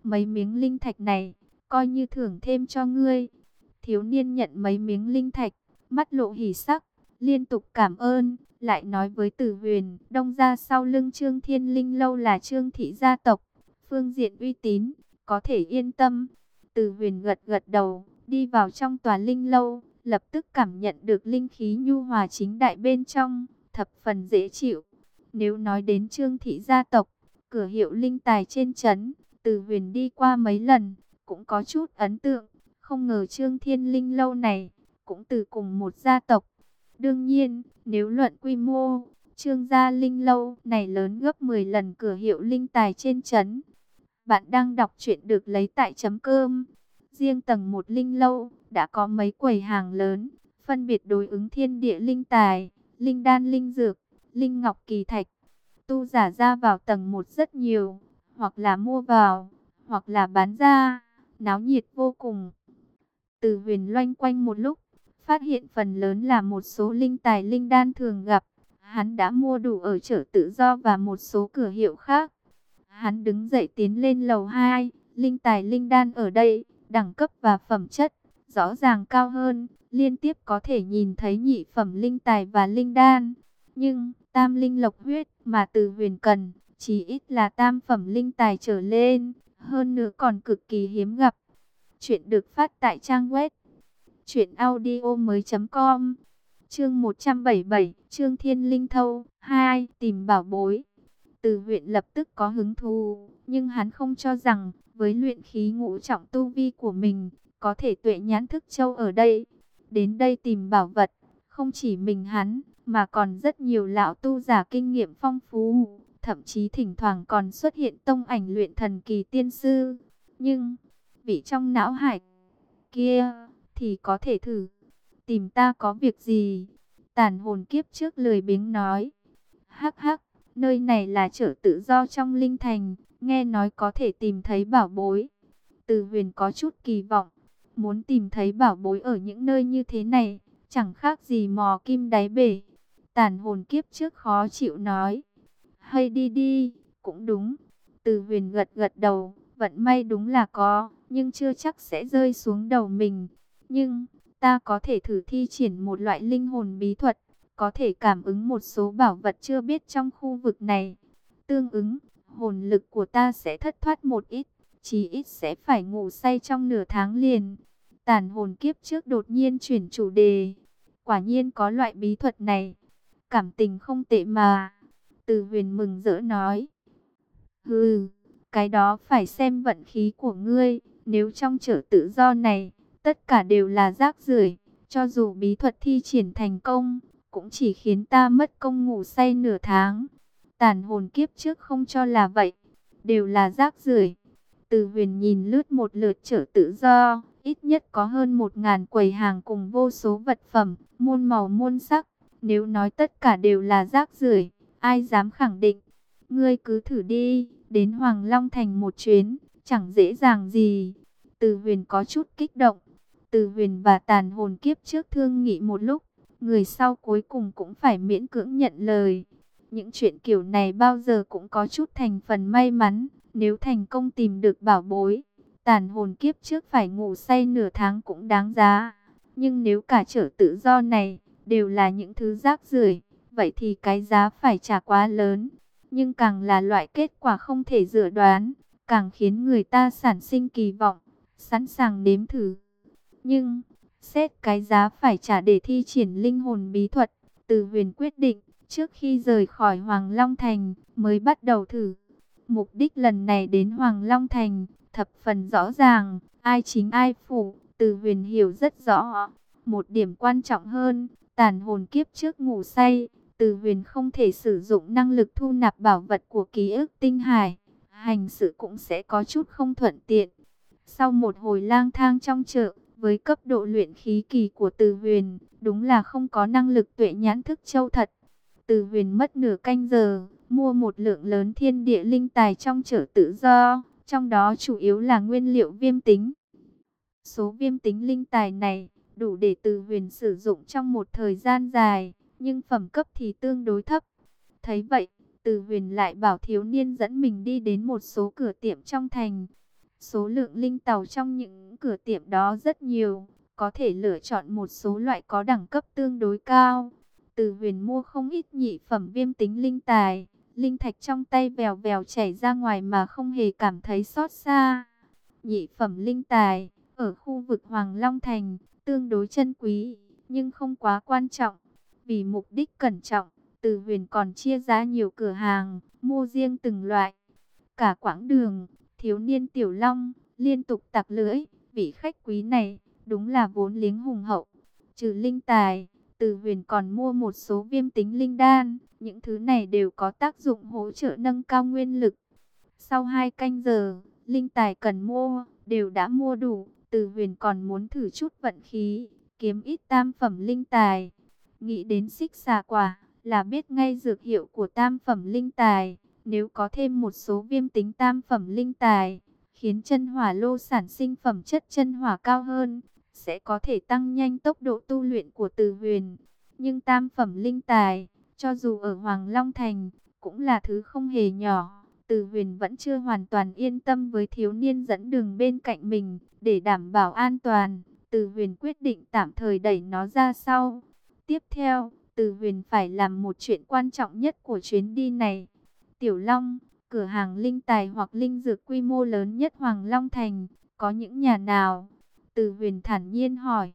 mấy miếng linh thạch này, coi như thưởng thêm cho ngươi. Thiếu niên nhận mấy miếng linh thạch, mắt lộ hỉ sắc, liên tục cảm ơn, lại nói với Tử Huyền, Đông gia sau lưng Trương Thiên Linh lâu là Trương thị gia tộc, phương diện uy tín, có thể yên tâm. Tử Huyền gật gật đầu, đi vào trong tòa linh lâu, lập tức cảm nhận được linh khí nhu hòa chính đại bên trong, thập phần dễ chịu. Nếu nói đến Trương thị gia tộc, cửa hiệu linh tài trên trấn, Tử Huyền đi qua mấy lần, cũng có chút ấn tượng. Không ngờ Trương Thiên Linh lâu này cũng từ cùng một gia tộc. Đương nhiên, nếu luận quy mô, Trương gia Linh lâu này lớn gấp mười lần cửa hiệu linh tài trên trấn. Bạn đang đọc truyện được lấy tại chấm cơm. Riêng tầng một Linh lâu đã có mấy quầy hàng lớn, phân biệt đối ứng thiên địa linh tài, linh đan linh dược, linh ngọc kỳ thạch. Tu giả ra vào tầng một rất nhiều, hoặc là mua vào, hoặc là bán ra, náo nhiệt vô cùng. Từ Huyền loanh quanh một lúc, phát hiện phần lớn là một số linh tài linh đan thường gặp. Hắn đã mua đủ ở chợ tự do và một số cửa hiệu khác. Hắn đứng dậy tiến lên lầu hai, linh tài linh đan ở đây, đẳng cấp và phẩm chất, rõ ràng cao hơn, liên tiếp có thể nhìn thấy nhị phẩm linh tài và linh đan. Nhưng, tam linh lộc huyết mà Từ Huyền cần, chỉ ít là tam phẩm linh tài trở lên, hơn nữa còn cực kỳ hiếm gặp. Chuyện được phát tại trang web truyện audio mới chấm com. Chương một trăm bảy mươi bảy, Trương Thiên Linh thâu hai, tìm bảo bối. Từ Huyền lập tức có hứng thú, nhưng hắn không cho rằng với luyện khí ngũ trọng tu vi của mình, có thể tuệ nhãn thức châu ở đây. Đến đây tìm bảo vật, không chỉ mình hắn, mà còn rất nhiều lão tu giả kinh nghiệm phong phú, thậm chí thỉnh thoảng còn xuất hiện tông ảnh luyện thần kỳ tiên sư. Nhưng, vị trong não hải kia, thì có thể thử. Tìm ta có việc gì? Tàn hồn kiếp trước lười biếng nói. Hắc hắc, nơi này là chợ tự do trong Linh Thành, nghe nói có thể tìm thấy bảo bối. Từ Huyền có chút kỳ vọng, muốn tìm thấy bảo bối ở những nơi như thế này, chẳng khác gì mò kim đáy bể. Tàn hồn kiếp trước khó chịu nói. Hay đi đi, cũng đúng. Từ Huyền gật gật đầu, vận may đúng là có, nhưng chưa chắc sẽ rơi xuống đầu mình. Nhưng, ta có thể thử thi triển một loại linh hồn bí thuật, có thể cảm ứng một số bảo vật chưa biết trong khu vực này. Tương ứng, hồn lực của ta sẽ thất thoát một ít, chí ít sẽ phải ngủ say trong nửa tháng liền. Tàn hồn kiếp trước đột nhiên chuyển chủ đề. Quả nhiên có loại bí thuật này. Cảm tình không tệ mà. Từ Huyền mừng rỡ nói. Hừ, cái đó phải xem vận khí của ngươi. Nếu trong chợ tự do này, tất cả đều là rác rưởi, cho dù bí thuật thi triển thành công, cũng chỉ khiến ta mất công ngủ say nửa tháng. Tàn hồn kiếp trước không cho là vậy, đều là rác rưởi. Từ Huyền nhìn lướt một lượt chợ tự do, ít nhất có hơn một ngàn quầy hàng cùng vô số vật phẩm, muôn màu muôn sắc. Nếu nói tất cả đều là rác rưởi, ai dám khẳng định? Ngươi cứ thử đi, đến Hoàng Long Thành một chuyến, chẳng dễ dàng gì. Từ Huyền có chút kích động. Từ Huyền và tàn hồn kiếp trước thương nghị một lúc, người sau cuối cùng cũng phải miễn cưỡng nhận lời. Những chuyện kiểu này bao giờ cũng có chút thành phần may mắn. Nếu thành công tìm được bảo bối, tàn hồn kiếp trước phải ngủ say nửa tháng cũng đáng giá. Nhưng nếu cả chợ tự do này đều là những thứ rác rưởi, vậy thì cái giá phải trả quá lớn. Nhưng càng là loại kết quả không thể dự đoán, càng khiến người ta sản sinh kỳ vọng, sẵn sàng nếm thử. Nhưng, xét cái giá phải trả để thi triển linh hồn bí thuật, Từ Huyền quyết định, trước khi rời khỏi Hoàng Long Thành, mới bắt đầu thử. Mục đích lần này đến Hoàng Long Thành, thập phần rõ ràng, ai chính ai phụ, Từ Huyền hiểu rất rõ. Một điểm quan trọng hơn, tàn hồn kiếp trước ngủ say, Từ Huyền không thể sử dụng năng lực thu nạp bảo vật của ký ức tinh hải, hành sự cũng sẽ có chút không thuận tiện. Sau một hồi lang thang trong chợ, với cấp độ luyện khí kỳ của Từ Huyền, đúng là không có năng lực tuệ nhãn thức châu thật. Từ Huyền mất nửa canh giờ, mua một lượng lớn thiên địa linh tài trong chợ tự do, trong đó chủ yếu là nguyên liệu viêm tính. Số viêm tính linh tài này, đủ để Từ Huyền sử dụng trong một thời gian dài, nhưng phẩm cấp thì tương đối thấp. Thấy vậy, Từ Huyền lại bảo thiếu niên dẫn mình đi đến một số cửa tiệm trong thành. Số lượng linh tàu trong những cửa tiệm đó rất nhiều, có thể lựa chọn một số loại có đẳng cấp tương đối cao. Từ Huyền mua không ít nhị phẩm viêm tính linh tài, linh thạch trong tay vèo vèo chảy ra ngoài mà không hề cảm thấy xót xa. Nhị phẩm linh tài, ở khu vực Hoàng Long Thành, tương đối chân quý, nhưng không quá quan trọng. Vì mục đích cẩn trọng, Từ Huyền còn chia ra nhiều cửa hàng, mua riêng từng loại. Cả quãng đường, thiếu niên Tiểu Long liên tục tặc lưỡi, vị khách quý này đúng là vốn liếng hùng hậu. Trừ linh tài, Từ Huyền còn mua một số viêm tính linh đan, những thứ này đều có tác dụng hỗ trợ nâng cao nguyên lực. Sau hai canh giờ, linh tài cần mua đều đã mua đủ, Từ Huyền còn muốn thử chút vận khí, kiếm ít tam phẩm linh tài. Nghĩ đến xích xà quả, là biết ngay dược hiệu của tam phẩm linh tài. Nếu có thêm một số viêm tính tam phẩm linh tài, khiến chân hỏa lô sản sinh phẩm chất chân hỏa cao hơn, sẽ có thể tăng nhanh tốc độ tu luyện của Từ Huyền. Nhưng tam phẩm linh tài, cho dù ở Hoàng Long Thành, cũng là thứ không hề nhỏ. Từ Huyền vẫn chưa hoàn toàn yên tâm với thiếu niên dẫn đường bên cạnh mình, để đảm bảo an toàn. Từ Huyền quyết định tạm thời đẩy nó ra sau. Tiếp theo, Từ Huyền phải làm một chuyện quan trọng nhất của chuyến đi này. Tiểu Long, cửa hàng linh tài hoặc linh dược quy mô lớn nhất Hoàng Long Thành, có những nhà nào? Từ Huyền thản nhiên hỏi.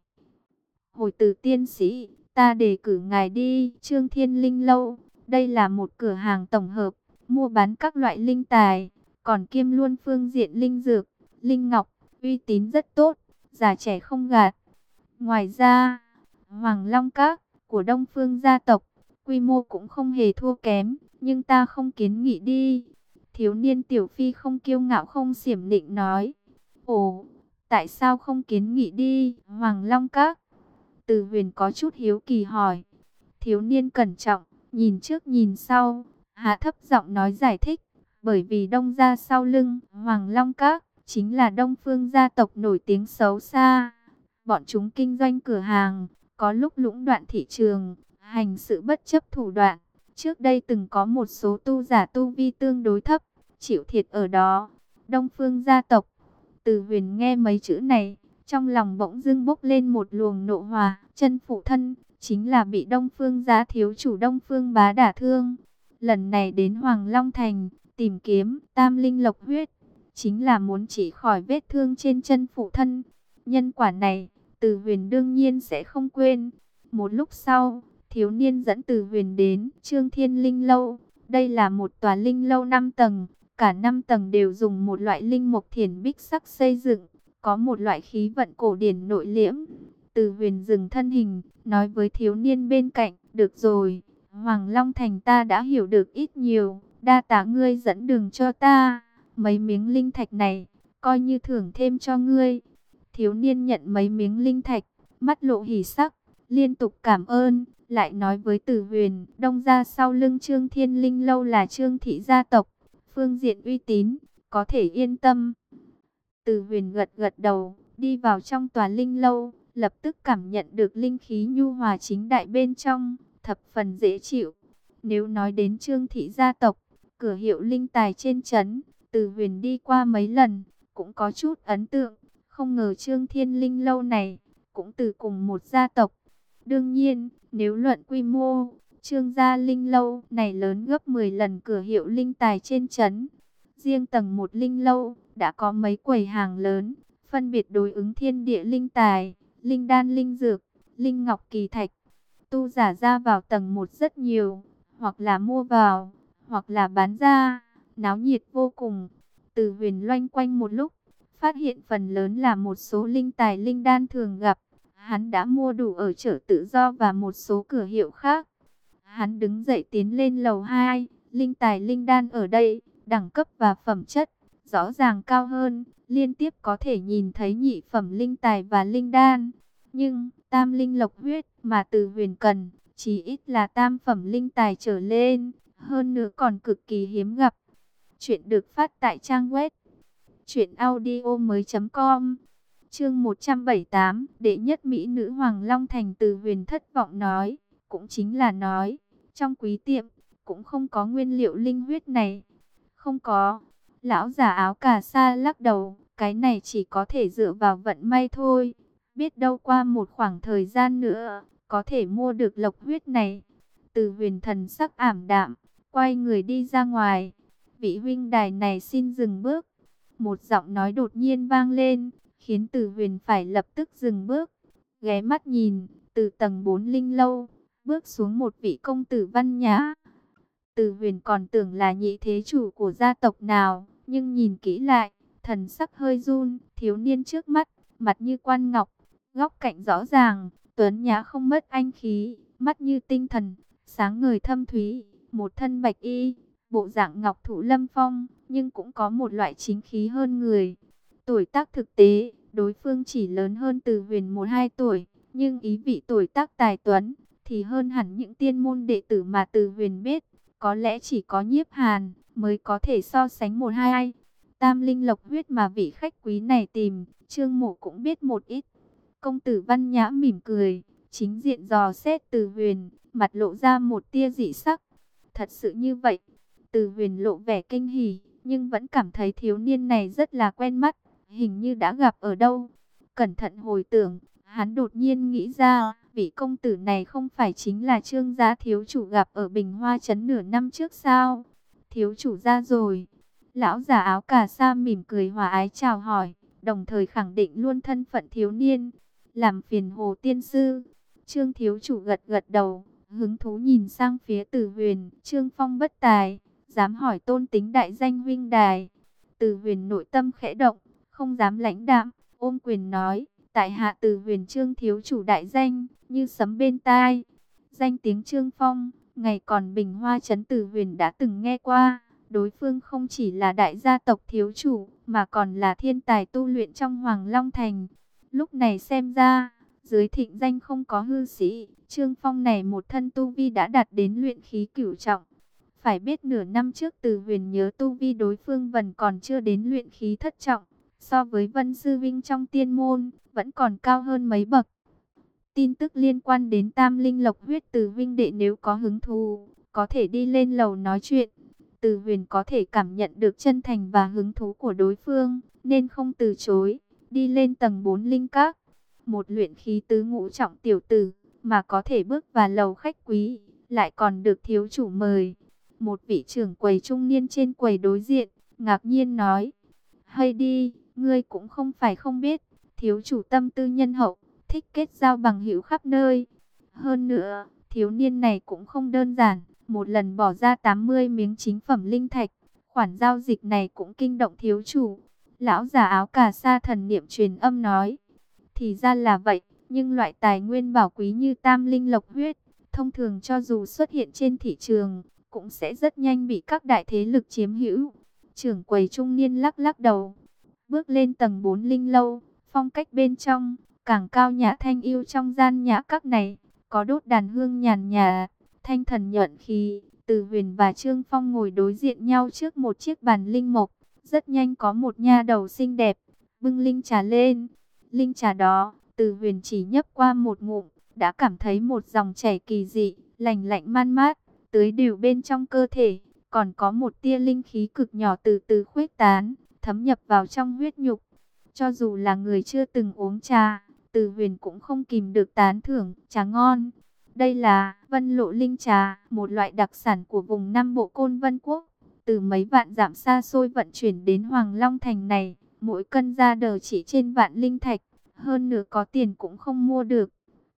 Hồi Từ tiên sĩ, ta đề cử ngài đi Trương Thiên Linh Lâu. Đây là một cửa hàng tổng hợp, mua bán các loại linh tài, còn kiêm luôn phương diện linh dược, linh ngọc, uy tín rất tốt, già trẻ không gạt. Ngoài ra, Hoàng Long Các của Đông Phương gia tộc, quy mô cũng không hề thua kém, nhưng ta không kiến nghị đi. Thiếu niên Tiểu Phi không kiêu ngạo không xiểm nịnh nói. Ồ, tại sao không kiến nghị đi Hoàng Long Các? Từ Huyền có chút hiếu kỳ hỏi. Thiếu niên cẩn trọng, nhìn trước nhìn sau, hạ thấp giọng nói giải thích. Bởi vì Đông gia sau lưng Hoàng Long Các chính là Đông Phương gia tộc nổi tiếng xấu xa. Bọn chúng kinh doanh cửa hàng, có lúc lũng đoạn thị trường, hành sự bất chấp thủ đoạn. Trước đây từng có một số tu giả tu vi tương đối thấp, chịu thiệt ở đó. Đông Phương gia tộc. Từ Huyền nghe mấy chữ này, trong lòng bỗng dưng bốc lên một luồng nộ hỏa. Chân phụ thân, chính là bị Đông Phương gia thiếu chủ Đông Phương bá đả thương. Lần này đến Hoàng Long Thành, tìm kiếm tam linh lộc huyết, chính là muốn chỉ khỏi vết thương trên chân phụ thân. Nhân quả này, Từ Huyền đương nhiên sẽ không quên. Một lúc sau, thiếu niên dẫn Từ Huyền đến Trương Thiên Linh Lâu. Đây là một tòa linh lâu năm tầng, cả năm tầng đều dùng một loại linh mộc thiền bích sắc xây dựng, có một loại khí vận cổ điển nội liễm. Từ Huyền dừng thân hình, nói với thiếu niên bên cạnh, được rồi, Hoàng Long Thành ta đã hiểu được ít nhiều, đa tạ ngươi dẫn đường cho ta, mấy miếng linh thạch này, coi như thưởng thêm cho ngươi. Thiếu niên nhận mấy miếng linh thạch, mắt lộ hỉ sắc, liên tục cảm ơn, lại nói với Từ Huyền, Đông gia sau lưng Trương Thiên Linh Lâu là Trương thị gia tộc, phương diện uy tín, có thể yên tâm. Từ Huyền gật gật đầu, đi vào trong tòa linh lâu, lập tức cảm nhận được linh khí nhu hòa chính đại bên trong, thập phần dễ chịu. Nếu nói đến Trương thị gia tộc, cửa hiệu linh tài trên trấn, Từ Huyền đi qua mấy lần, cũng có chút ấn tượng. Không ngờ Trương Thiên Linh Lâu này, cũng từ cùng một gia tộc. Đương nhiên, nếu luận quy mô, Trương gia Linh Lâu này lớn gấp mười lần cửa hiệu linh tài trên trấn. Riêng tầng một Linh Lâu, đã có mấy quầy hàng lớn, phân biệt đối ứng thiên địa linh tài, linh đan linh dược, linh ngọc kỳ thạch. Tu giả ra vào tầng một rất nhiều, hoặc là mua vào, hoặc là bán ra, náo nhiệt vô cùng. Từ Huyền loanh quanh một lúc, phát hiện phần lớn là một số linh tài linh đan thường gặp. Hắn đã mua đủ ở chợ tự do và một số cửa hiệu khác. Hắn đứng dậy tiến lên lầu hai, linh tài linh đan ở đây, đẳng cấp và phẩm chất rõ ràng cao hơn, liên tiếp có thể nhìn thấy nhị phẩm linh tài và linh đan. Nhưng tam linh lộc huyết mà Từ Huyền cần, chỉ ít là tam phẩm linh tài trở lên, hơn nữa còn cực kỳ hiếm gặp. Chuyện được phát tại trang web truyện audio mới chấm com. Chương một trăm bảy mươi tám, đệ nhất mỹ nữ Hoàng Long Thành. Từ Huyền thất vọng nói, cũng chính là nói, trong quý tiệm cũng không có nguyên liệu linh huyết này. Không có. Lão già áo cà sa lắc đầu, Cái này chỉ có thể dựa vào vận may thôi. Biết đâu qua một khoảng thời gian nữa, có thể mua được lộc huyết này. Từ Huyền thần sắc ảm đạm, quay người đi ra ngoài. Vị huynh đài này xin dừng bước. Một giọng nói đột nhiên vang lên, khiến Từ Huyền phải lập tức dừng bước. Ghé mắt nhìn, từ tầng bốn linh lâu, bước xuống một vị công tử văn nhã. Từ Huyền còn tưởng là nhị thế chủ của gia tộc nào, nhưng nhìn kỹ lại, thần sắc hơi run. Thiếu niên trước mắt, mặt như quan ngọc, góc cạnh rõ ràng, tuấn nhã không mất anh khí, mắt như tinh thần, sáng ngời thâm thúy, một thân bạch y, bộ dạng ngọc thụ lâm phong, nhưng cũng có một loại chính khí hơn người. Tuổi tác thực tế, đối phương chỉ lớn hơn Từ Huyền một hai tuổi, nhưng ý vị tuổi tác tài tuấn thì hơn hẳn những tiên môn đệ tử mà Từ Huyền biết. Có lẽ chỉ có Nhiếp Hàn mới có thể so sánh một hai. Tam linh lộc huyết mà vị khách quý này tìm, Trương Mộ cũng biết một ít. Công tử văn nhã mỉm cười, chính diện dò xét Từ Huyền, mặt lộ ra một tia dị sắc. Thật sự như vậy? Từ Huyền lộ vẻ kinh hỉ, nhưng vẫn cảm thấy thiếu niên này rất là quen mắt, hình như đã gặp ở đâu. Cẩn thận hồi tưởng, hắn đột nhiên nghĩ ra, vị công tử này không phải chính là Trương gia thiếu chủ gặp ở Bình Hoa Trấn nửa năm trước sao? Thiếu chủ ra rồi. Lão già áo cà sa mỉm cười hòa ái chào hỏi, đồng thời khẳng định luôn thân phận thiếu niên. Làm phiền Hồ tiên sư. Trương thiếu chủ gật gật đầu, hứng thú nhìn sang phía Từ Huyền. Trương Phong bất tài, dám hỏi tôn tính đại danh huynh đài. Từ Huyền nội tâm khẽ động, không dám lãnh đạm, ôm quyền nói, tại hạ Từ Huyền Trương thiếu chủ đại danh, như sấm bên tai. Danh tiếng Trương Phong, ngày còn Bình Hoa Trấn Từ Huyền đã từng nghe qua. Đối phương không chỉ là đại gia tộc thiếu chủ, mà còn là thiên tài tu luyện trong Hoàng Long Thành. Lúc này xem ra, dưới thịnh danh không có hư sĩ, Trương Phong này một thân tu vi đã đạt đến luyện khí cửu trọng. Phải biết nửa năm trước Từ Huyền nhớ tu vi đối phương vẫn còn chưa đến luyện khí thất trọng. So với Vân Sư Vinh trong tiên môn, vẫn còn cao hơn mấy bậc. Tin tức liên quan đến Tam Linh Lộc huyết Từ Vinh đệ nếu có hứng thú, có thể đi lên lầu nói chuyện. Từ Huyền có thể cảm nhận được chân thành và hứng thú của đối phương, nên không từ chối, đi lên tầng bốn linh các. Một luyện khí tứ ngũ trọng tiểu tử, mà có thể bước vào lầu khách quý, lại còn được thiếu chủ mời. Một vị trưởng quầy trung niên trên quầy đối diện, ngạc nhiên nói, hay đi, ngươi cũng không phải không biết, thiếu chủ tâm tư nhân hậu, thích kết giao bằng hữu khắp nơi. Hơn nữa, thiếu niên này cũng không đơn giản, một lần bỏ ra tám mươi miếng chính phẩm linh thạch. Khoản giao dịch này cũng kinh động thiếu chủ. Lão già áo cà sa thần niệm truyền âm nói, thì ra là vậy, nhưng loại tài nguyên bảo quý như tam linh lộc huyết, thông thường cho dù xuất hiện trên thị trường, cũng sẽ rất nhanh bị các đại thế lực chiếm hữu. Trưởng quầy trung niên lắc lắc đầu, bước lên tầng bốn linh lâu, phong cách bên trong càng cao nhã thanh yêu. Trong gian nhã các này có đốt đàn hương nhàn nhạt, thanh thần nhuận khí. Từ Huyền và Trương Phong ngồi đối diện nhau trước một chiếc bàn linh mộc. Rất nhanh có một nha đầu xinh đẹp bưng linh trà lên. Linh trà đó, Từ Huyền chỉ nhấp qua một ngụm, đã cảm thấy một dòng chảy kỳ dị, lành lạnh man mát, tưới đều bên trong cơ thể. Còn có một tia linh khí cực nhỏ từ từ khuếch tán, thấm nhập vào trong huyết nhục. Cho dù là người chưa từng uống trà, Từ Huyền cũng không kìm được tán thưởng, trà ngon. Đây là Vân Lộ Linh Trà, một loại đặc sản của vùng Nam Bộ Côn Vân Quốc. Từ mấy vạn dặm xa xôi vận chuyển đến Hoàng Long Thành này, mỗi cân ra đời chỉ trên vạn linh thạch. Hơn nữa có tiền cũng không mua được.